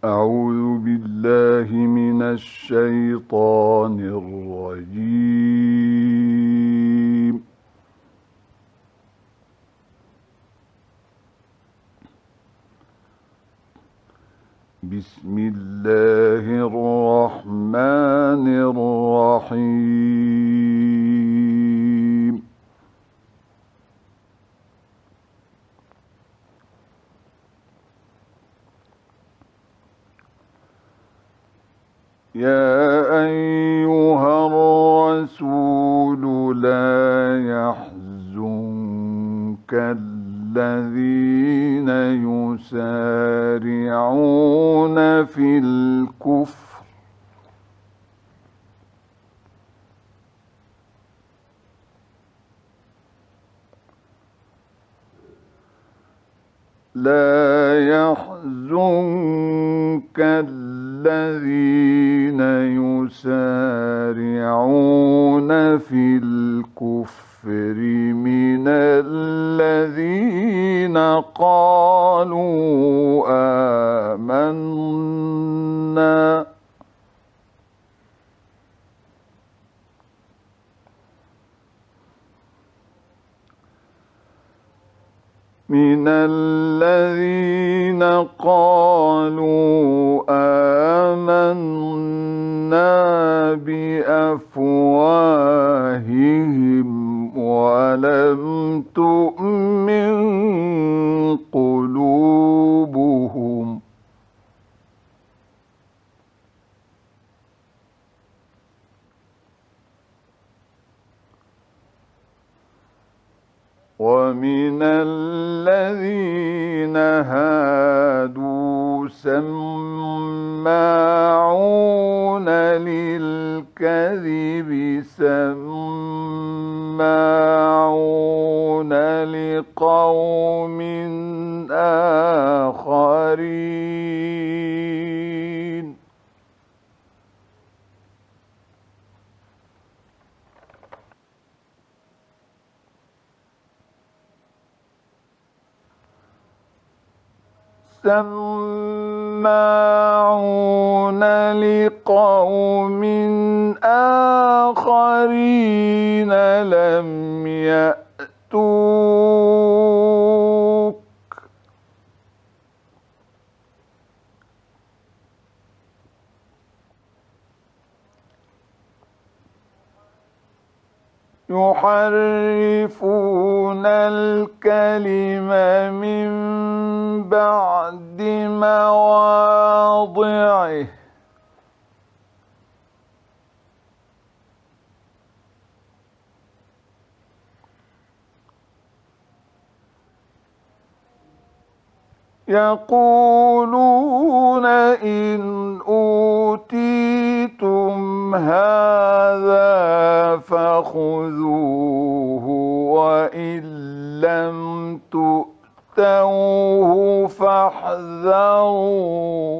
أعوذ بالله من الشيطان الرجيم. بسم الله الرحمن الرحيم. يا أيها الرسول لا يحزنك الذين يسارعون في الكفر الذين يسارعون في الكفر من الذين قالوا آمنا بأفواههم ولم تؤمن قلوبهم ومن الذين هادوا سماعون للكذب سماعون لقوم آخرين لم يأتوك يحرفون الكلم من بعد مواضعه يقولون إن أوتيتم هذا فخذوه وإن لم تؤتوه فاحذروا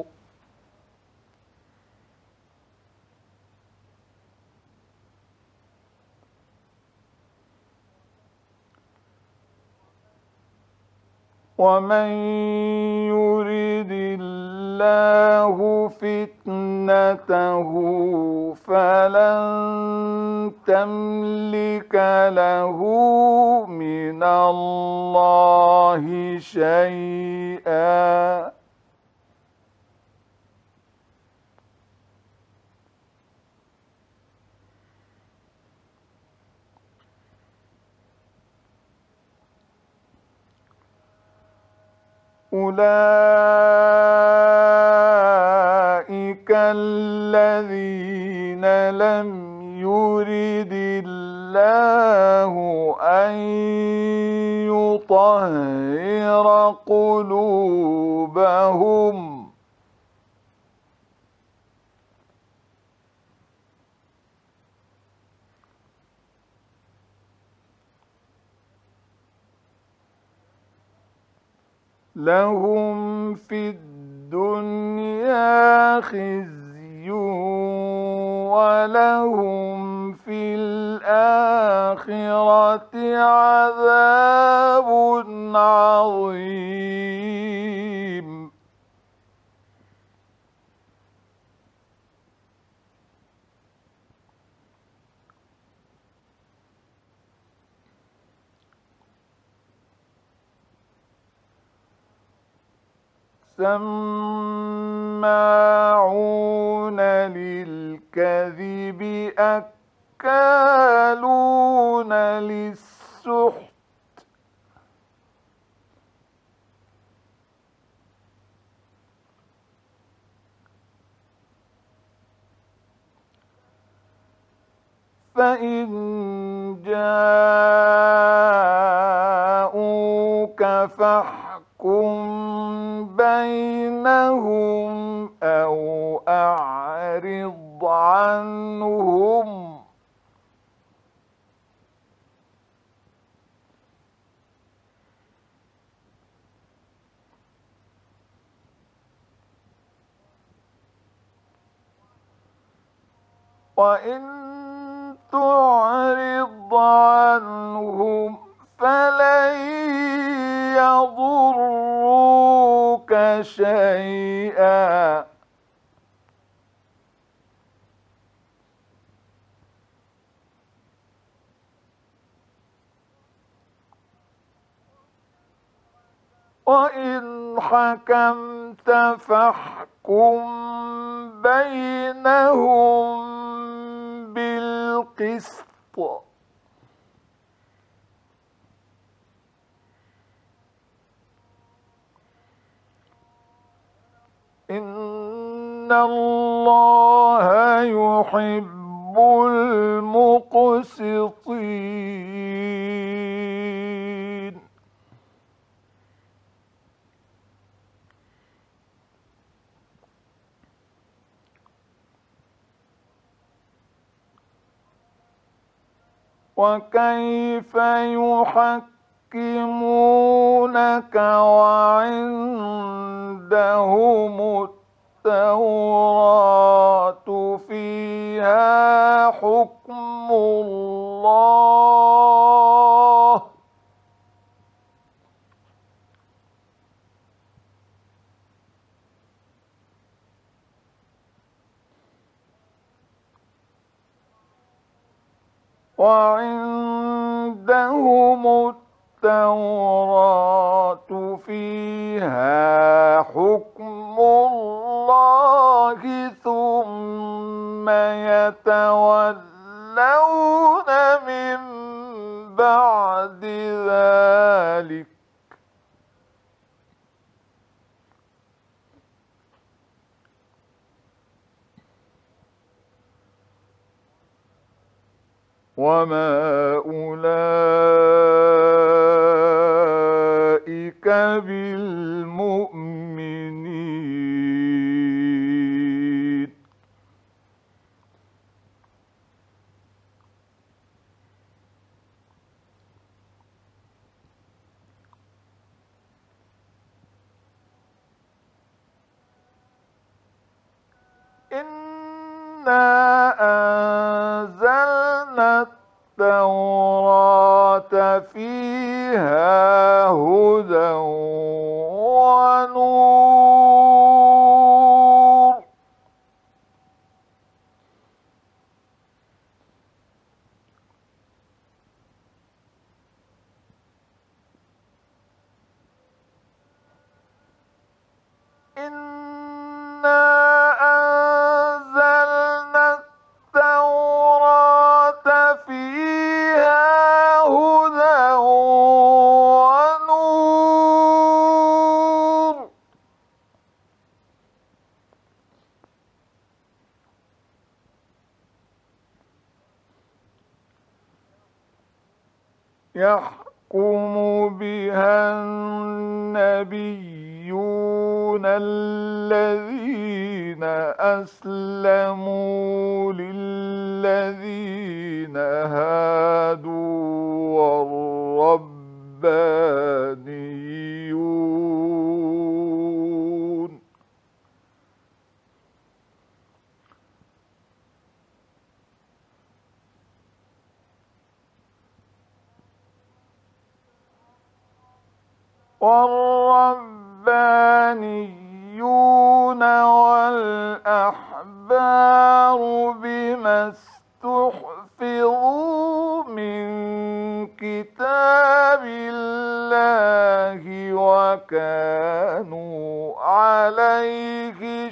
ومن يرد الله فتنته فلن تملك له من الله شيئا أولئك الذين لم يرد الله أن يطهر قلوبهم لهم في الدنيا خزي ولهم في الآخرة عذاب عظيم سماعون للكذب أكالون للسحت فإن جاءوك فاحكم بينهم أو أعرض عنهم وإن تعرض عنهم فلن يضروك شيئا وإن حكمت فاحكم بينهم بالقسط إن الله يحب المقسطين وكيف يحكمونك وعندهم التوراة فيها حكم الله وعندهم التوراة فيها حكم الله ثم يتولون من بعد ذلك وما أولئك بالمؤمنين إنا أنزلنا التوراة فيها هدى ونور إنا أنزلنا التوراة فيها هدى ونور يحكم بها النبيون الذين أسلموا للذين هادوا والربانيون والأحبار بما استحفظوا من كتاب الله وكانوا عليه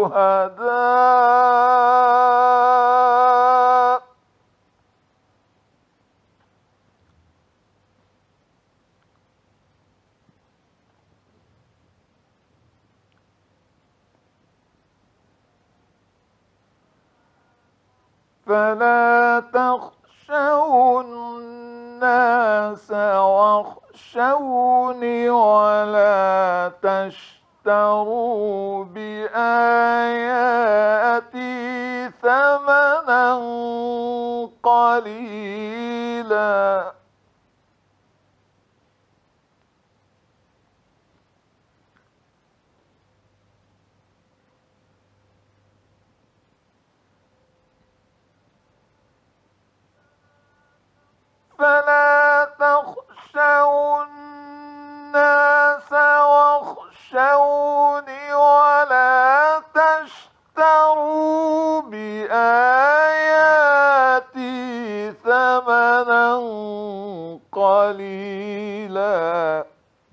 شهداء فلا تخشوا الناس واخشوني ولا تشتروا بآياتي ثمنا قليلا فلا تخشوا الناس واخشوني ولا تشتروا بآياتي ثمنا قليلا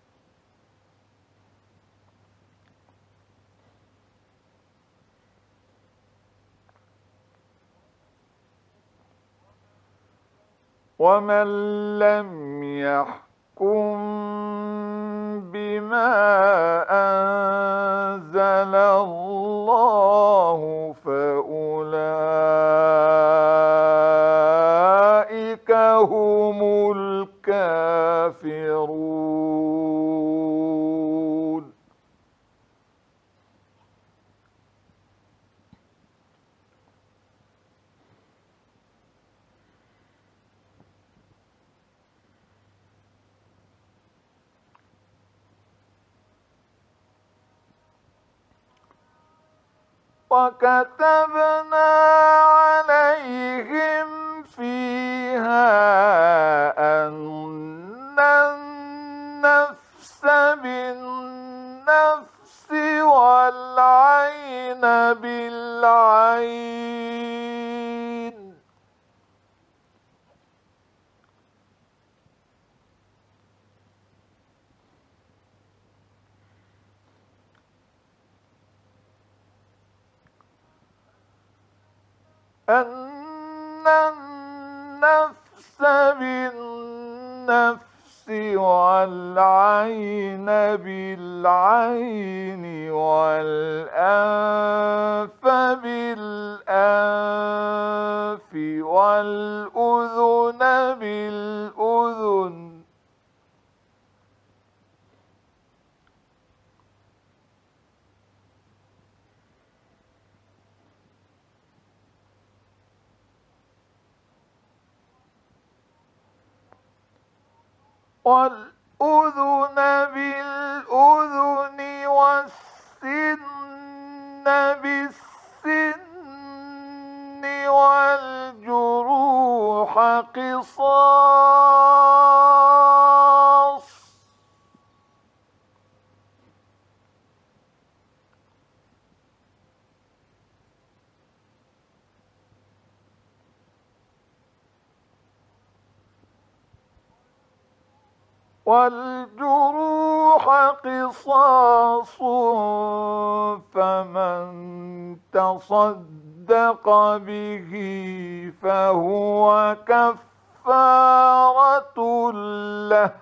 ومن لم يحكم بما أنزل الله فأولئك هم الكافرون وكتبنا عليهم فيها أن النفس بالنفس والعين بالعين أن النفس بالنفس والعين بالعين والأنف بالأنف والأذن بالأذن والأذن بالأذن والسن بالسن والجروح قصاص والجروح قصاص فمن تصدق به فهو كفارة له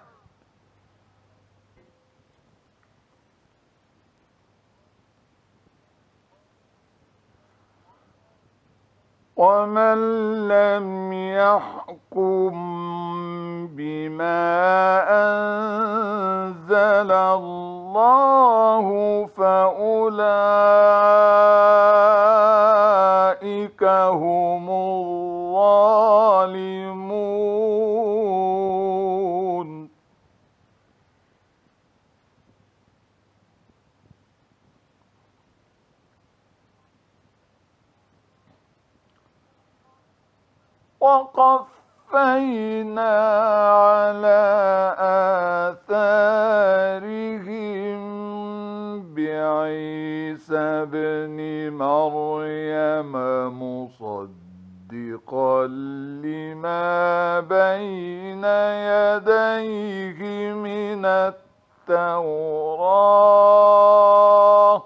ومن لم يحكم بما أنزل الله فأولئك هم الظالمون وقفينا على آثارهم بعيسى ابن مريم مصدقا لما بين يديه من التوراة التوراة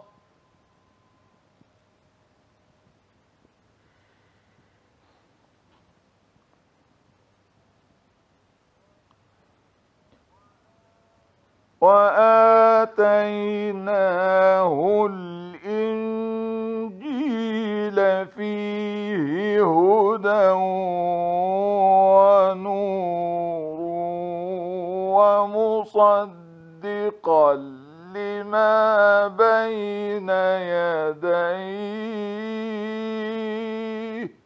وآتيناه الإنجيل فيه هدى ونور ومصدقا لما بين يديه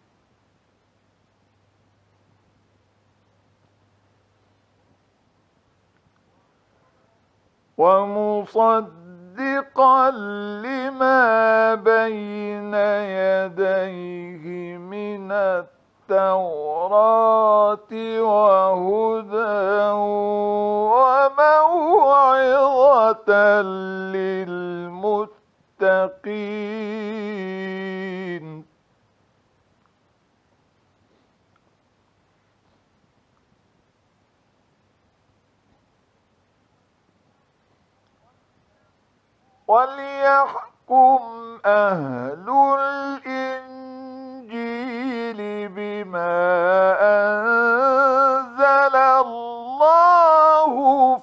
من التوراة وهدى وموعظة للمتقين وليحكم أهل الإنجيل بما أنزل الله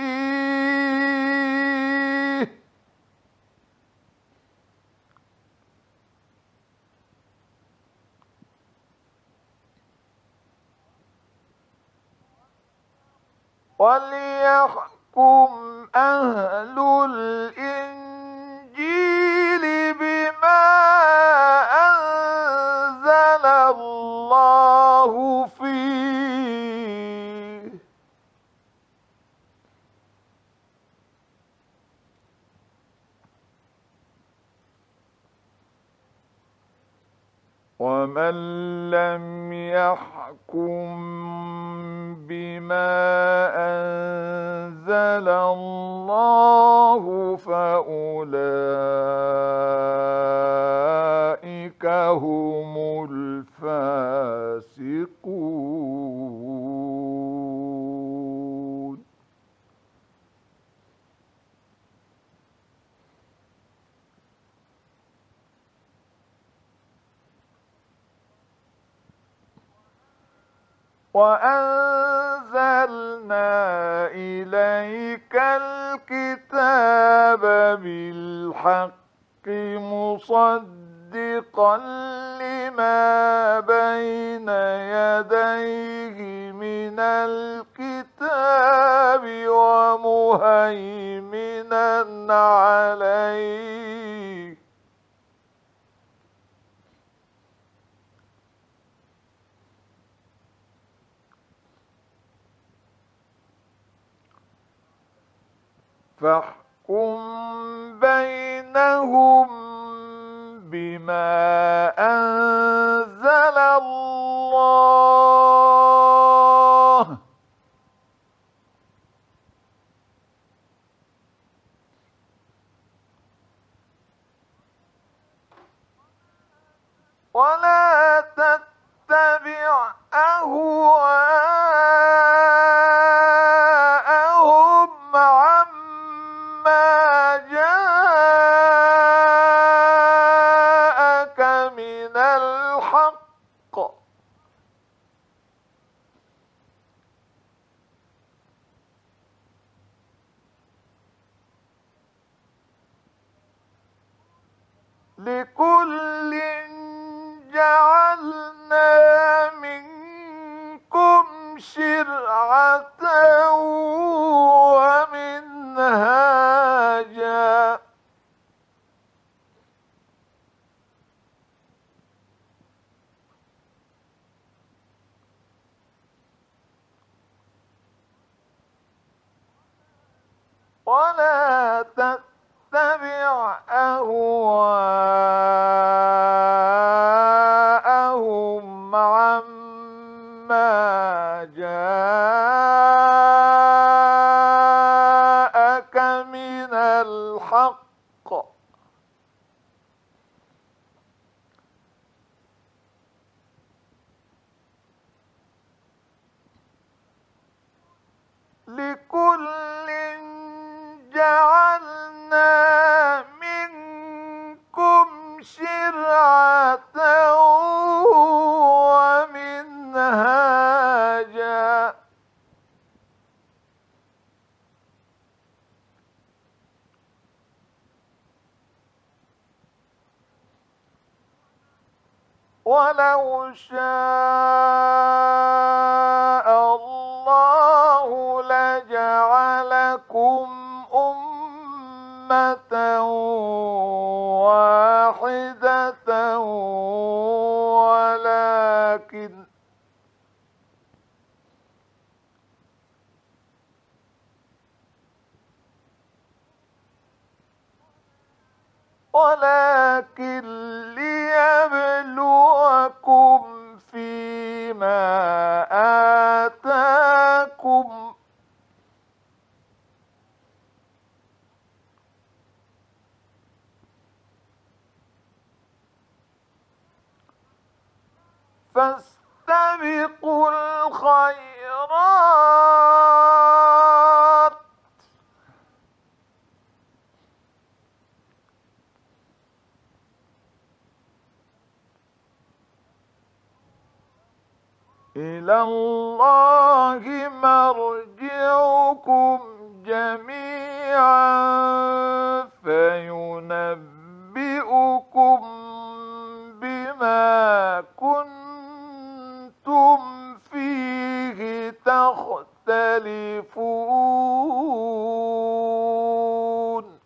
فيه وليحكم أهل الإنجيل بما أنزل الله فيه ومن لم يحكم بما أنزل الله فأولئك هم الفاسقون وأنزلنا إليك الكتاب بالحق مصدقا لما بين يديه من الكتاب ومهيمنا عليه فاحكم بينهم بما أنزل الله ولا تتبع أهواءهم عما جاءك من الحق لكل جعلنا منكم شرعة ومنهاجا ولا تتبع أهواءهم عما جاءك من الحق لكل ولو شاء الله لجعلكم أمة واحدة ولكن ليبلوكم فيما آتاكم فاستبقوا الخيرات إلى الله مرجعكم جميعا فينبئكم بما كنتم فيه تختلفون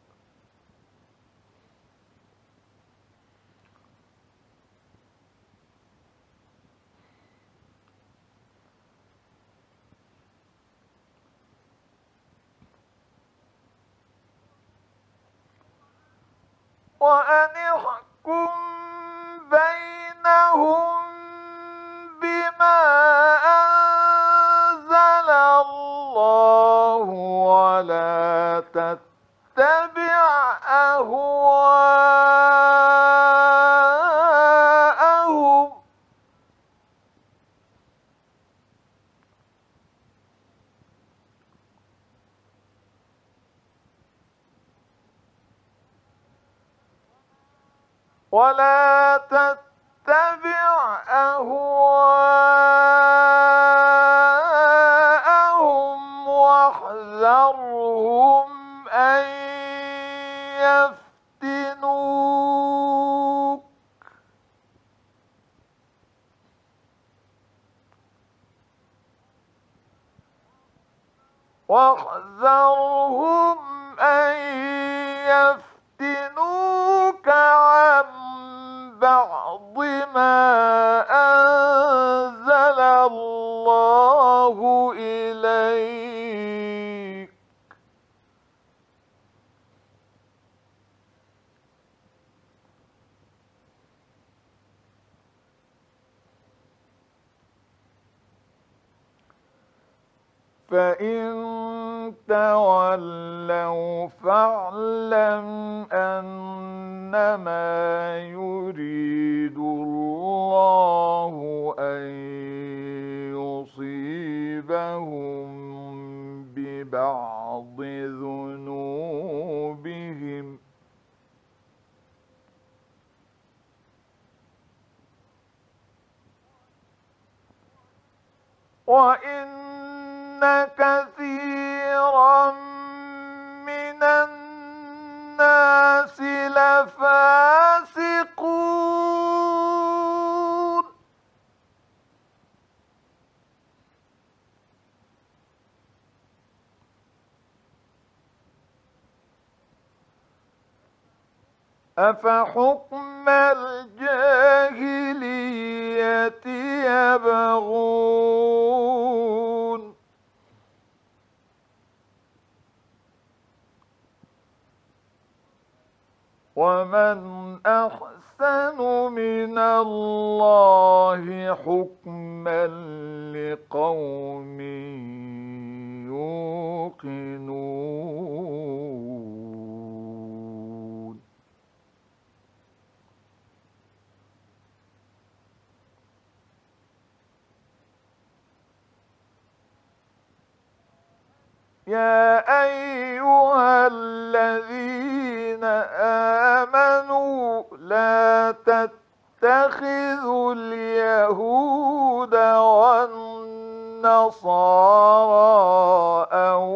وأن احكم بينهم بما أنزل الله ولا تتبع أهواءهم ولا تتبع أهواءهم واحذرهم أن يفتنوك واحذرهم أن يفتنوك عن بعض ما أنزل الله إليك فإن تولوا فاعلم أنما يريد الله أن يصيبهم ببعض ذنوبهم وإن كثيرا من الناس لفاسقون أفحكم الجاهلية يبغون ومن أحسن من الله حكما لقوم يوقنون يا أيها الذين آمنوا لا تتخذوا اليهود والنصارى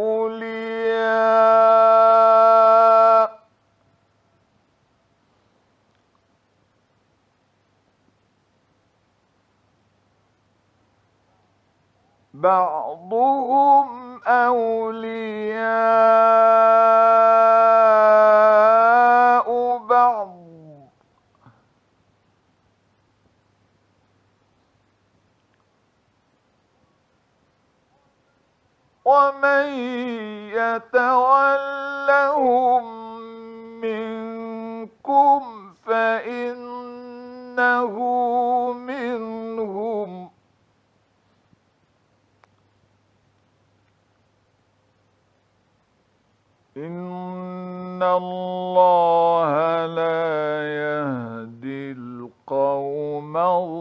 أولياء بعضهم أولياء بعض ومن يتولهم منكم فإنه منهم إن الله لا يهدي القوم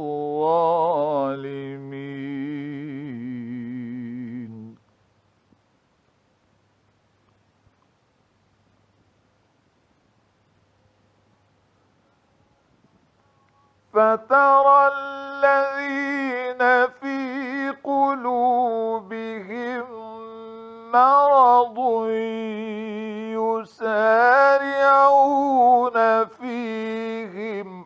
الظالمين. فترى الذين في قلوبهم مرض يسارعون فيهم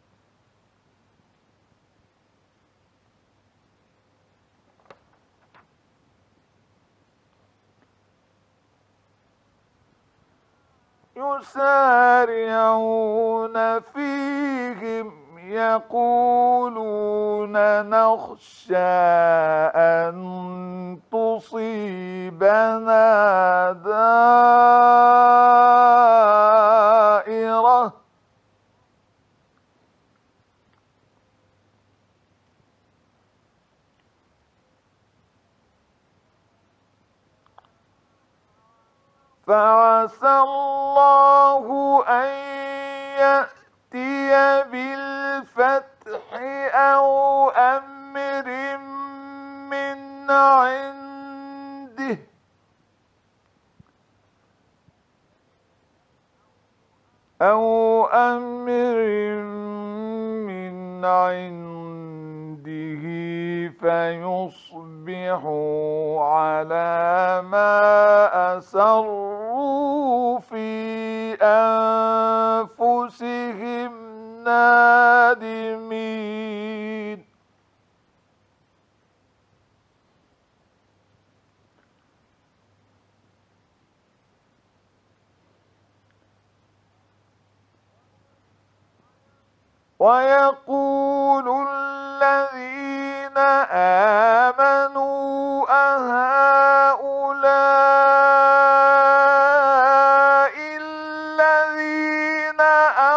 يقولون نخشى أن تصيبنا دائرة فعسى الله أن يأتي بالفتح أو أمر من عنده فيصبحوا على ما أسروا في أنفسهم نادمين. ويقول الذين آمنوا أهؤلاء الذين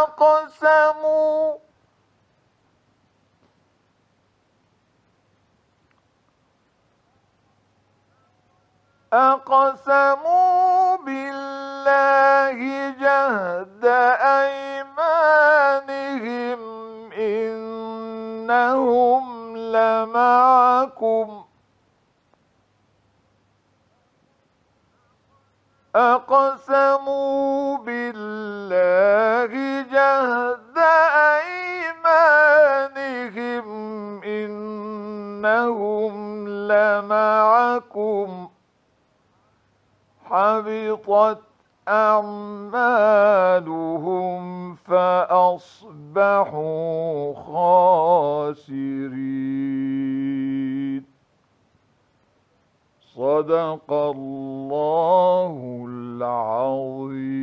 أقسموا بالله جهد أيمانهم إنهم لمعكم أقسموا بالله جهد أيمانهم إنهم لمعكم حبطت أعمالهم فأصبحوا خاسرين. صدق الله العظيم.